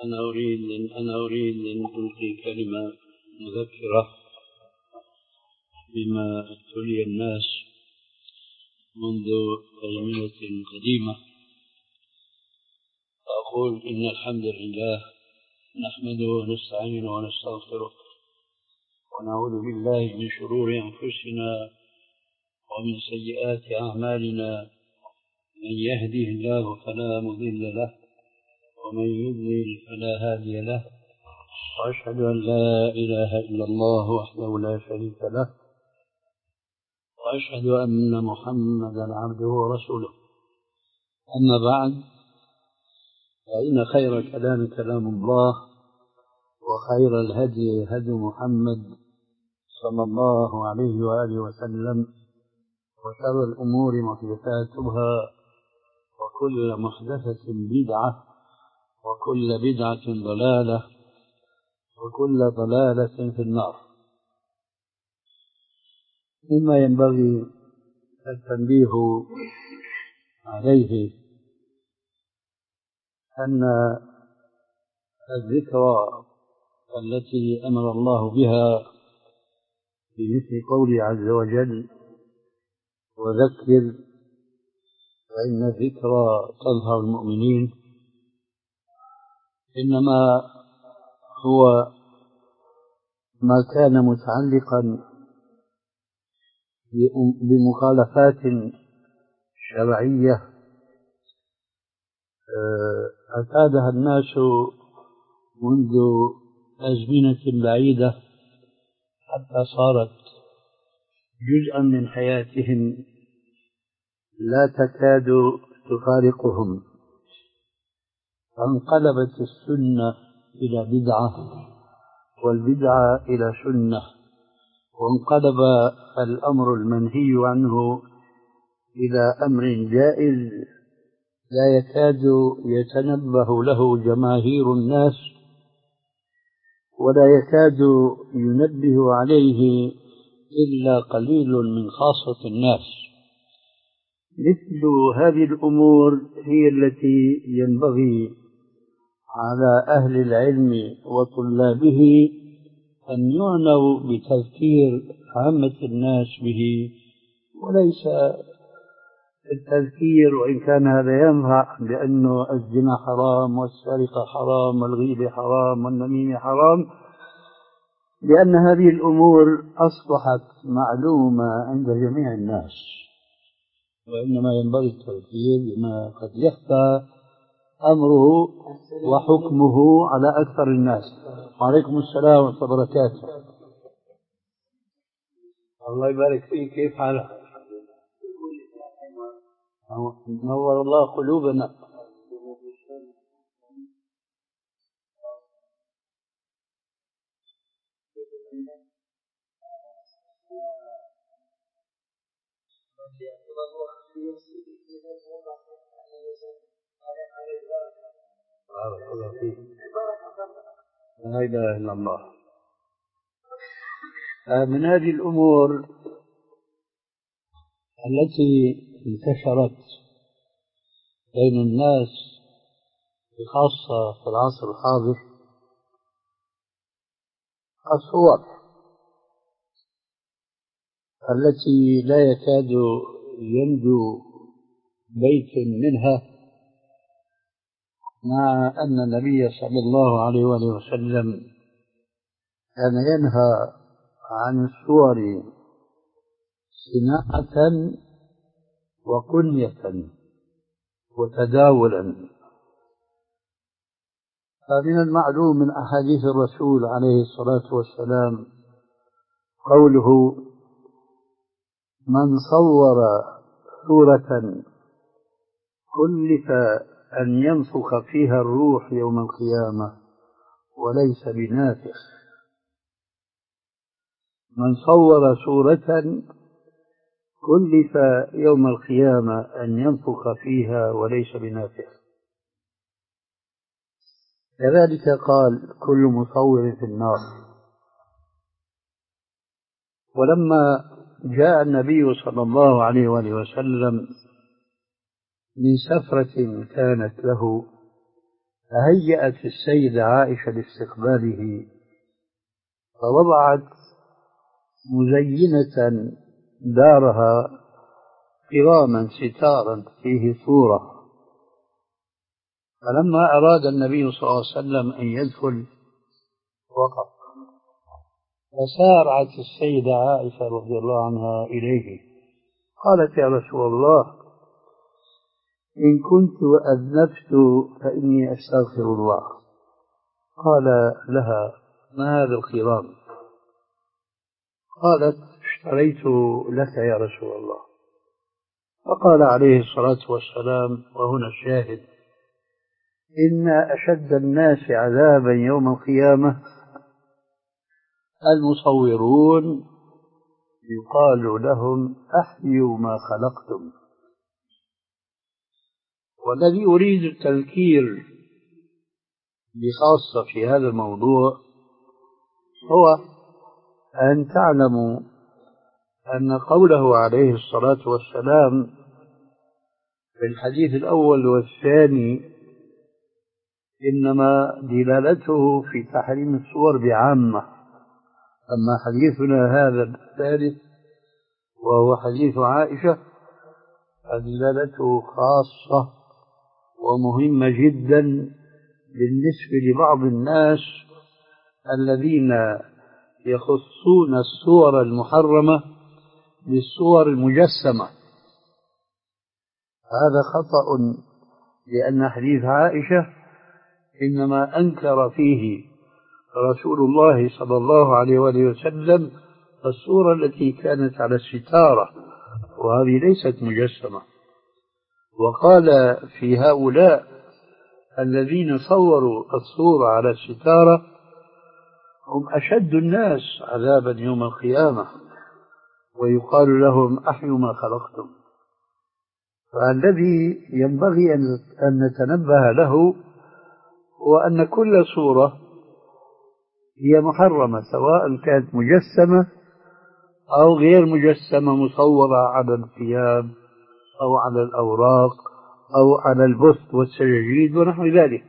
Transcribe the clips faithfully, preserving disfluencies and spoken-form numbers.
أنا أريد أنا أريد أن ألقي كلمة مذكرة بما ابتلي الناس منذ أزمنة قديمة. أقول إن الحمد لله نحمده ونستعينه ونستغفره ونعوذ بالله من شرور أنفسنا ومن سيئات أعمالنا، من يهده الله فلا مضل له ومن يضلل فلا هادي له، وأشهد أن لا إله إلا الله وحده لا شريك له، وأشهد أن محمدا عبده ورسوله. أما بعد، فإن خير الكلام كلام الله، وخير الهدي هدي محمد صلى الله عليه وآله وسلم، وشر الأمور محدثاتها، وكل محدثة بدعة، وكل بدعة ضلالة، وكل ضلالة في النار. مما ينبغي التنبيه عليه أن الذكرى التي أمر الله بها في مثل قوله عز وجل: وذكر فإن الذكرى تنفع المؤمنين، إنما هو ما كان متعلقا بمخالفات شرعية اعتادها الناس منذ أزمنة بعيدة حتى صارت جزءا من حياتهم لا تكاد تفارقهم، فانقلبت السنة إلى بدعة والبدعة إلى سنة، وانقلب الأمر المنهي عنه إلى أمر جائز لا يكاد يتنبه له جماهير الناس، ولا يكاد ينبه عليه إلا قليل من خاصة الناس. مثل هذه الأمور هي التي ينبغي على أهل العلم وطلابه أن يعنوا بتذكير عامة الناس به، وليس التذكير، وإن كان هذا ينفع، بأنه الزنا حرام والسرقة حرام والغيبة حرام والنميمة حرام، لأن هذه الأمور أصبحت معلومة عند جميع الناس، وإنما ينبغي التذكير بما قد يخفى أمره وحكمه على أكثر الناس. وعليكم السلام ورحمة الله وبركاته. الله يبارك فيك، كيف حالك؟ نور الله قلوبنا. لا إله إلا الله. من هذه الأمور التي انتشرت بين الناس خاصة في العصر الحاضر الصور التي لا يكاد ينجو بيت منها، مع أن النبي صلى الله عليه وآله وسلم كان ينهى عن الصور صناعة وكنية وتداولا. فمن المعلوم من أحاديث الرسول عليه الصلاة والسلام قوله: من صور صورة كلف أن ينفخ فيها الروح يوم القيامة وليس بنافخ. من صور صورة كلف يوم القيامة أن ينفخ فيها وليس بنافخ. كذلك قال: كل مصور في النار. ولما جاء النبي صلى الله عليه وآله وسلم من سفرة كانت له فهيأت السيدة عائشة لاستقباله، فوضعت مزينة دارها كراما ستارا فيه صورة. فلما أراد النبي صلى الله عليه وسلم أن يدخل وقف، فسارعت السيدة عائشة رضي الله عنها إليه، قالت: يا رسول الله، إن كنت أذنبت فإني أستغفر الله. قال لها: ما هذا الكرام؟ قالت: اشتريت لك يا رسول الله. فقال عليه الصلاة والسلام، وهنا الشاهد: إن أشد الناس عذابا يوم القيامة المصورون، يقال لهم: أحيوا ما خلقتم. والذي أريد التذكير بخاصة في هذا الموضوع هو أن تعلموا أن قوله عليه الصلاة والسلام في الحديث الأول والثاني إنما دلالته في تحريم الصور بعامة، أما حديثنا هذا الثالث وهو حديث عائشة فدلالته خاصة ومهمة جدا بالنسبة لبعض الناس الذين يخصون الصور المحرمة بالصور المجسمة. هذا خطأ، لأن حديث عائشة إنما أنكر فيه رسول الله صلى الله عليه وآله وسلم الصورة التي كانت على الستارة، وهذه ليست مجسمة. وقال في هؤلاء الذين صوروا الصورة على الستارة هم أشد الناس عذابا يوم القيامة، ويقال لهم: أحيوا ما خلقتم. فالذي ينبغي أن نتنبه له هو أن كل صورة هي محرمة، سواء كانت مجسمة أو غير مجسمة، مصورة على الثياب أو على الأوراق أو على البث والسجاجيد ونحو ذلك.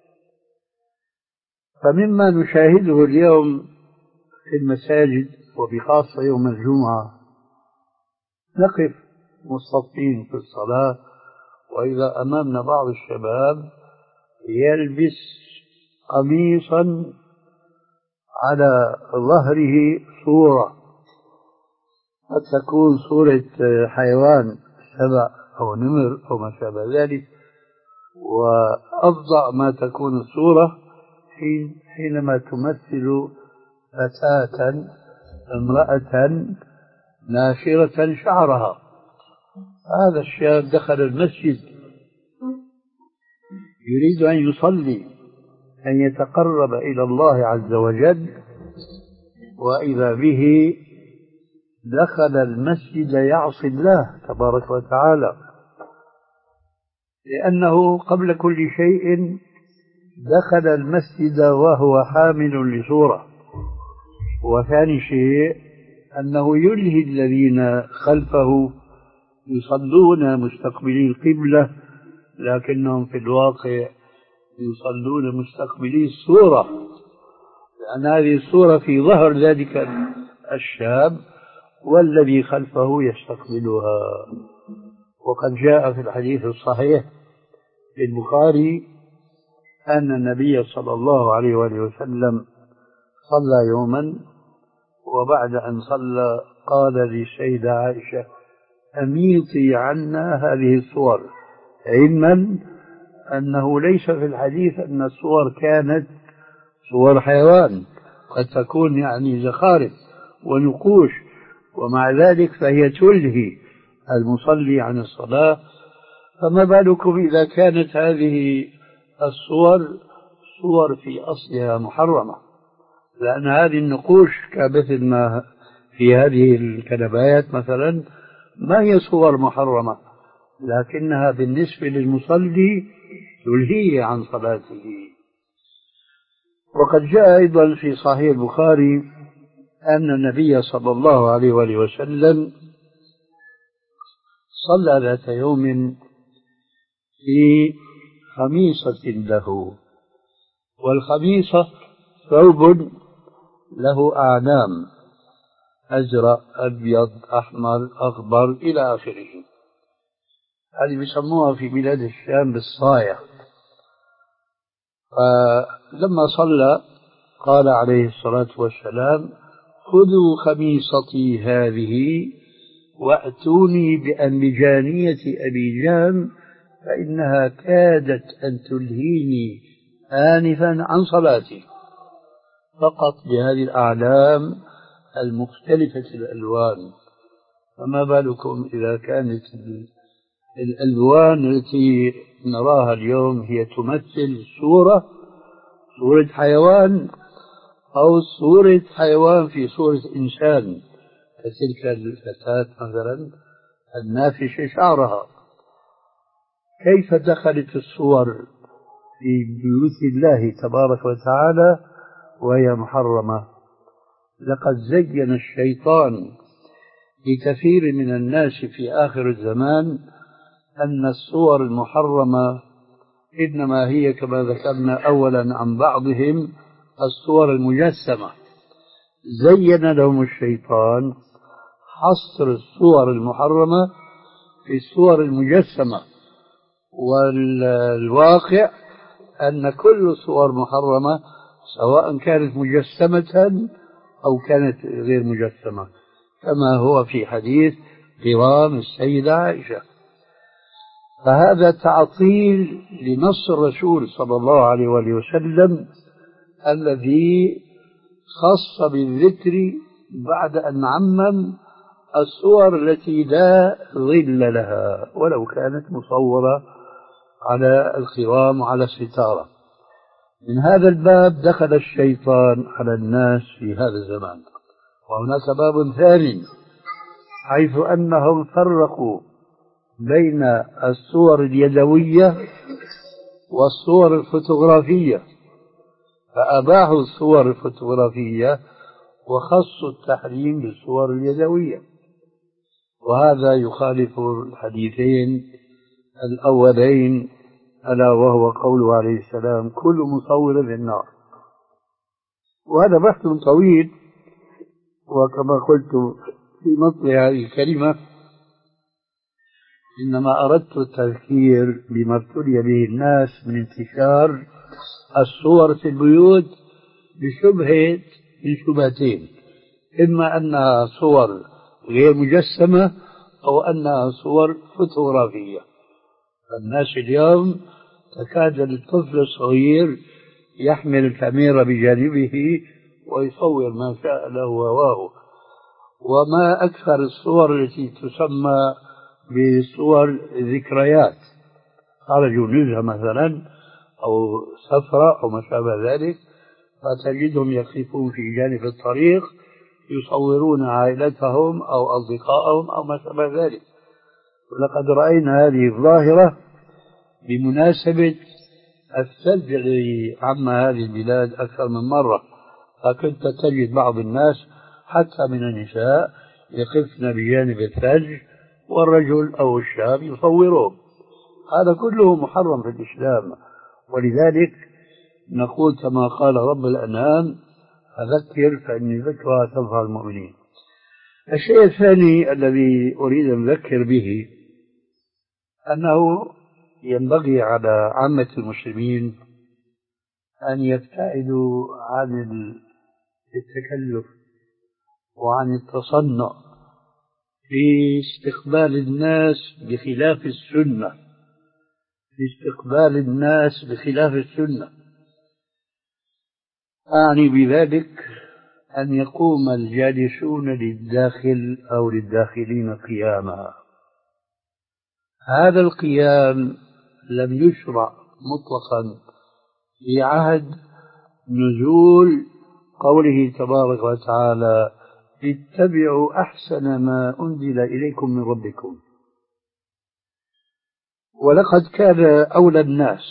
فمما نشاهده اليوم في المساجد وبخاصة يوم الجمعة، نقف مصطفين في الصلاة، وإذا أمامنا بعض الشباب يلبس قميصا على ظهره صورة، قد تكون صورة حيوان سبع أو نمر أو ما شابه ذلك، وأفظع ما تكون الصورة حين حينما تمثل فتاة امرأة ناشرة شعرها. هذا الشاب دخل المسجد يريد أن يصلي، أن يتقرب إلى الله عز وجل، وإذا به دخل المسجد يعصي الله تبارك وتعالى، لأنه قبل كل شيء دخل المسجد وهو حامل لصورة، وثاني شيء أنه يلهي الذين خلفه يصلون مستقبلي القبلة، لكنهم في الواقع يصلون مستقبلي الصورة، لأن هذه الصورة في ظهر ذلك الشاب والذي خلفه يستقبلها. وقد جاء في الحديث الصحيح في البخاري أن النبي صلى الله عليه وآله وسلم صلى يوما، وبعد أن صلى قال للسيدة عائشة: أميطي عنا هذه الصور، علما أنه ليس في الحديث أن الصور كانت صور حيوان، قد تكون يعني زخارف ونقوش، ومع ذلك فهي تلهي المصلي عن الصلاة. فما بالكم إذا كانت هذه الصور صور في أصلها محرمة، لأن هذه النقوش كمثل ما في هذه الكنبايات مثلا ما هي صور محرمة، لكنها بالنسبة للمصلي تلهيه عن صلاته. وقد جاء أيضا في صحيح البخاري أن النبي صلى الله عليه وآله وسلم صلى ذات يوم في خميصة له، والخميصة ثوب له أعلام أزرق أبيض أحمر أخضر إلى آخره. هذه بيسموها في بلاد الشام بالصاية. فلما صلى قال عليه الصلاة والسلام: خذوا خميصتي هذه وأتوني بأنبجانية أبي جام فإنها كادت أن تلهيني آنفا عن صلاتي. فقط بهذه الأعلام المختلفة الألوان، فما بالكم إذا كانت الألوان التي نراها اليوم هي تمثل صورة صورة حيوان أو صورة حيوان في صورة إنسان، كتلك الفتاة مثلا النافشة شعرها. كيف دخلت الصور في بيوت الله تبارك وتعالى وهي محرمة؟ لقد زين الشيطان لكثير من الناس في آخر الزمان أن الصور المحرمة إنما هي كما ذكرنا أولا عن بعضهم الصور المجسمة. زين لهم الشيطان حصر الصور المحرمة في الصور المجسمة، والواقع أن كل صور محرمة سواء كانت مجسمة أو كانت غير مجسمة، كما هو في حديث قوام السيدة عائشة. فهذا تعطيل لنص الرسول صلى الله عليه وآله وسلم الذي خص بالذكر بعد أن عمم الصور التي لا ظل لها ولو كانت مصورة على الخرام وعلى الستارة. من هذا الباب دخل الشيطان على الناس في هذا الزمان. وهناك باب ثاني حيث أنهم فرقوا بين الصور اليدوية والصور الفوتوغرافية، فأباحوا الصور الفوتوغرافية وخصوا التحريم بالصور اليدوية، وهذا يخالف الحديثين الأولين ألا وهو قوله عليه السلام: كل مصور في النار. وهذا بحث طويل، وكما قلت في مطلع هذه الكلمة إنما أردت التذكير بما ابتلي به الناس من انتشار الصور في البيوت بشبهة من شبهتين: إما أنها صور غير مجسمة أو أنها صور فوتوغرافية. الناس اليوم تكاد الطفل الصغير يحمل الكاميرا بجانبه ويصور ما شاء له هواه. وما أكثر الصور التي تسمى بصور ذكريات، خرجوا نزهة مثلا أو سفرة أو ما شابه ذلك، فتجدهم يقفون في جانب الطريق يصورون عائلتهم أو أصدقائهم أو ما شابه ذلك. ولقد رأينا هذه الظاهرة بمناسبة الثلج الذي عم هذه البلاد أكثر من مرة، فكنت تجد بعض الناس حتى من النساء يقفن بجانب الثلج والرجل أو الشاب يصورون. هذا كله محرم في الإسلام، ولذلك نقول كما قال رب الأنعام: فذكر فإن ذكرى تنفع المؤمنين. الشيء الثاني الذي أريد أن أذكر به أنه ينبغي على عامة المسلمين أن يبتعدوا عن التكلف وعن التصنع في استقبال الناس بخلاف السنة في استقبال الناس بخلاف السنة. أعني بذلك أن يقوم الجالسون للداخل أو للداخلين قياما. هذا القيام لم يشرع مطلقا في عهد نزول قوله تبارك وتعالى: اتبعوا أحسن ما أنزل إليكم من ربكم. ولقد كان أولى الناس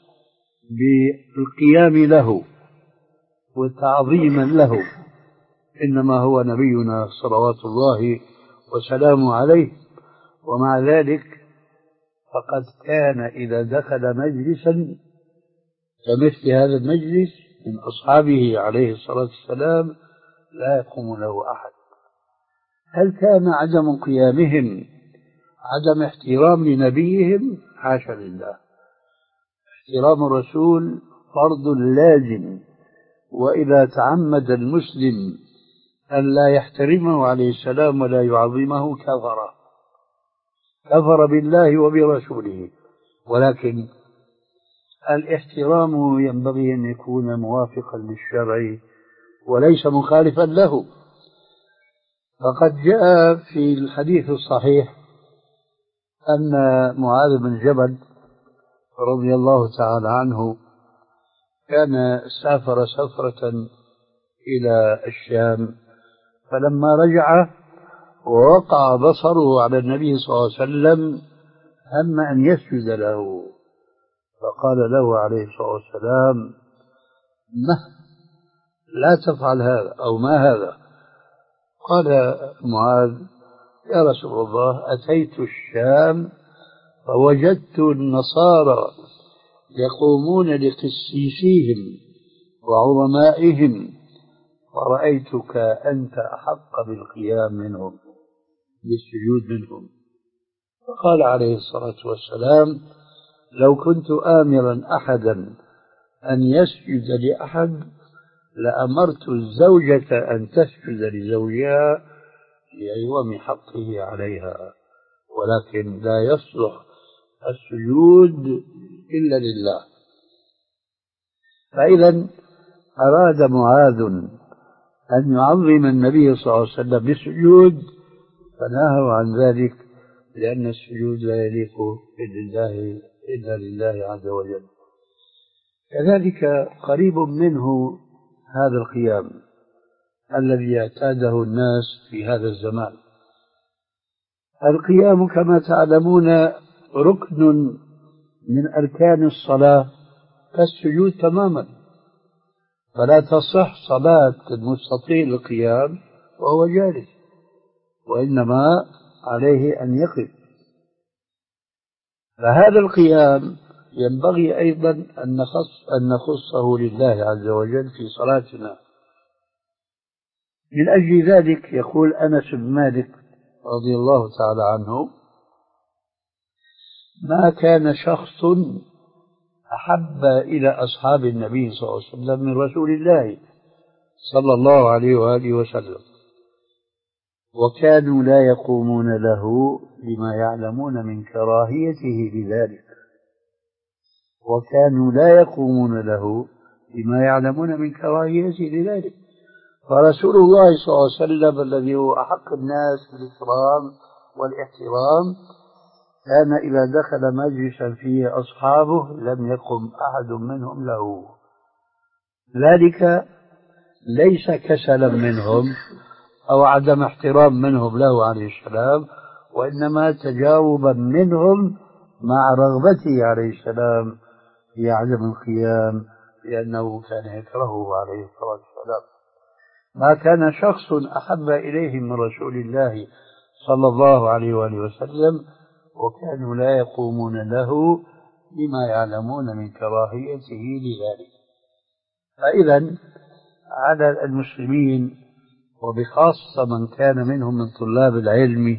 بالقيام له وتعظيما له إنما هو نبينا صلوات الله وسلامه عليه. ومع ذلك فقد كان إذا دخل مجلسا كمثل هذا المجلس من أصحابه عليه الصلاة والسلام لا يقوم له أحد. هل كان عدم قيامهم عدم احترام لنبيهم؟ حاشا لله، احترام الرسول فرض لازم، وإذا تعمد المسلم أن لا يحترمه عليه السلام ولا يعظمه كفر كفر بالله وبرسوله. ولكن الاحترام ينبغي أن يكون موافقا للشرع وليس مخالفا له. فقد جاء في الحديث الصحيح أن معاذ بن جبل رضي الله تعالى عنه كان سافر سفرة إلى الشام، فلما رجع ووقع بصره على النبي صلى الله عليه وسلم هم أن يسجد له، فقال له عليه الصلاة والسلام: ما لا تفعل هذا، أو ما هذا؟ قال معاذ: يا رسول الله، أتيت الشام فوجدت النصارى يقومون لقسيسيهم وعظمائهم، ورأيتك أنت أحق بالقيام منهم، بالسجود منهم. فقال عليه الصلاة والسلام: لو كنت آمرا أحدا أن يسجد لأحد لأمرت الزوجة أن تسجد لزوجها لعظم حقه عليها، ولكن لا يصلح السجود إلا لله. فإذا أراد معاذ أن يعظم النبي صلى الله عليه وسلم بالسجود فنهوا عن ذلك، لأن السجود لا يليق بالله إلا لله عز وجل. كذلك قريب منه هذا القيام الذي اعتاده الناس في هذا الزمان. القيام كما تعلمون ركن من أركان الصلاة كالسجود تماما، فلا تصح صلاة المستطيل القيام وهو جالس، وإنما عليه أن يقف. فهذا القيام ينبغي أيضا أن نخص أن نخصه لله عز وجل في صلاتنا. من أجل ذلك يقول أنس بن مالك رضي الله تعالى عنه: ما كان شخص أحب إلى أصحاب النبي صلى الله عليه وسلم من رسول الله صلى الله عليه وآله وسلم، وكانوا لا يقومون له لما يعلمون من كراهيته لذلك وكانوا لا يقومون له لما يعلمون من كراهيته لذلك فرسول الله صلى الله عليه وسلم الذي هو أحق الناس بالإكرام والاحترام كان إذا دخل مجلسا فيه أصحابه لم يقم أحد منهم له، ذلك ليس كسلا منهم أو عدم احترام منهم له عليه السلام، وإنما تجاوبا منهم مع رغبته عليه السلام في عدم القيام، لأنه كان يكرهه عليه الصلاة والسلام. ما كان شخص أحب إليه من رسول الله صلى الله عليه وآله وسلم وكانوا لا يقومون له لما يعلمون من كراهيته لذلك. فإذا على المسلمين وبخاصة من كان منهم من طلاب العلم،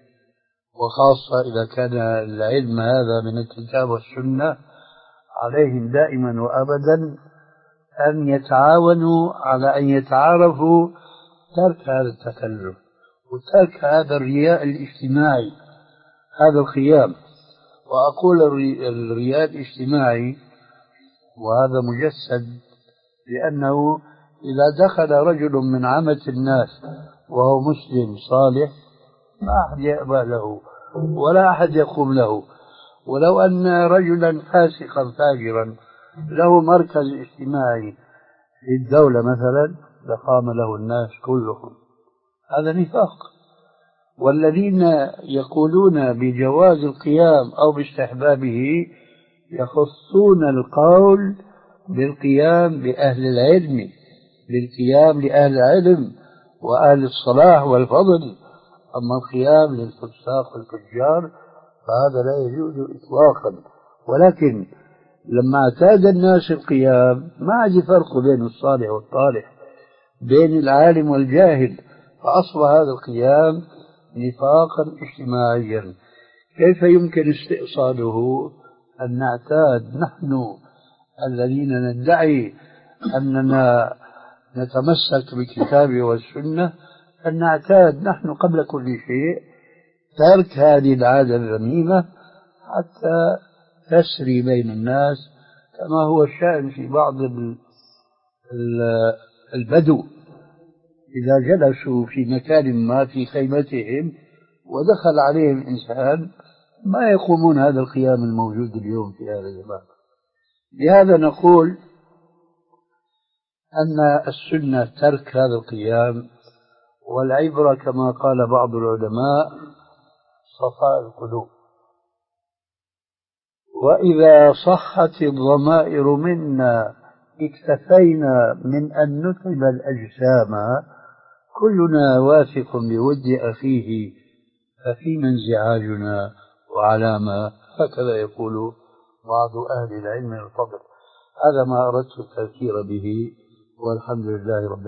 وخاصة إذا كان العلم هذا من الكتاب والسنة، عليهم دائما وأبدا أن يتعاونوا على أن يتعارفوا ترك هذا التكلف وترك هذا الرياء الاجتماعي، هذا القيام. وأقول الرياء الاجتماعي وهذا مجسد لأنه إذا دخل رجل من عامة الناس وهو مسلم صالح ما أحد يأبى له ولا أحد يقوم له، ولو أن رجلا فاسقا فاجرا له مركز اجتماعي في الدولة مثلا لقام له الناس كلهم، هذا نفاق. والذين يقولون بجواز القيام أو باستحبابه يخصون القول بالقيام بأهل العلم، بالقيام لأهل العلم وأهل الصلاح والفضل، أما القيام للفساق والفجار فهذا لا يجوز إطلاقا. ولكن لما اعتاد الناس القيام ما عاد يفرقوا بين الصالح والطالح، بين العالم والجاهل، فأصبح هذا القيام نفاقا اجتماعيا. كيف يمكن استئصاله؟ أن نعتاد نحن الذين ندعي أننا نتمسك بالكتاب والسنة، أن نعتاد نحن قبل كل شيء ترك هذه العادة الذميمة حتى تسري بين الناس، كما هو الشأن في بعض البدو إذا جلسوا في مكان ما في خيمتهم ودخل عليهم إنسان ما يقومون هذا القيام الموجود اليوم في هذا الزمان. لهذا نقول أن السنة ترك هذا القيام، والعبرة كما قال بعض العلماء صفاء القلوب. وإذا صحت الضمائر منا اكتفينا من أن نتعب الأجسام، كلنا واثق بود أخيه ففيما انزعاجنا وعلامة، هكذا يقول بعض أهل العلم الفضل. هذا ما أردت التذكير به، والحمد لله رب العالمين.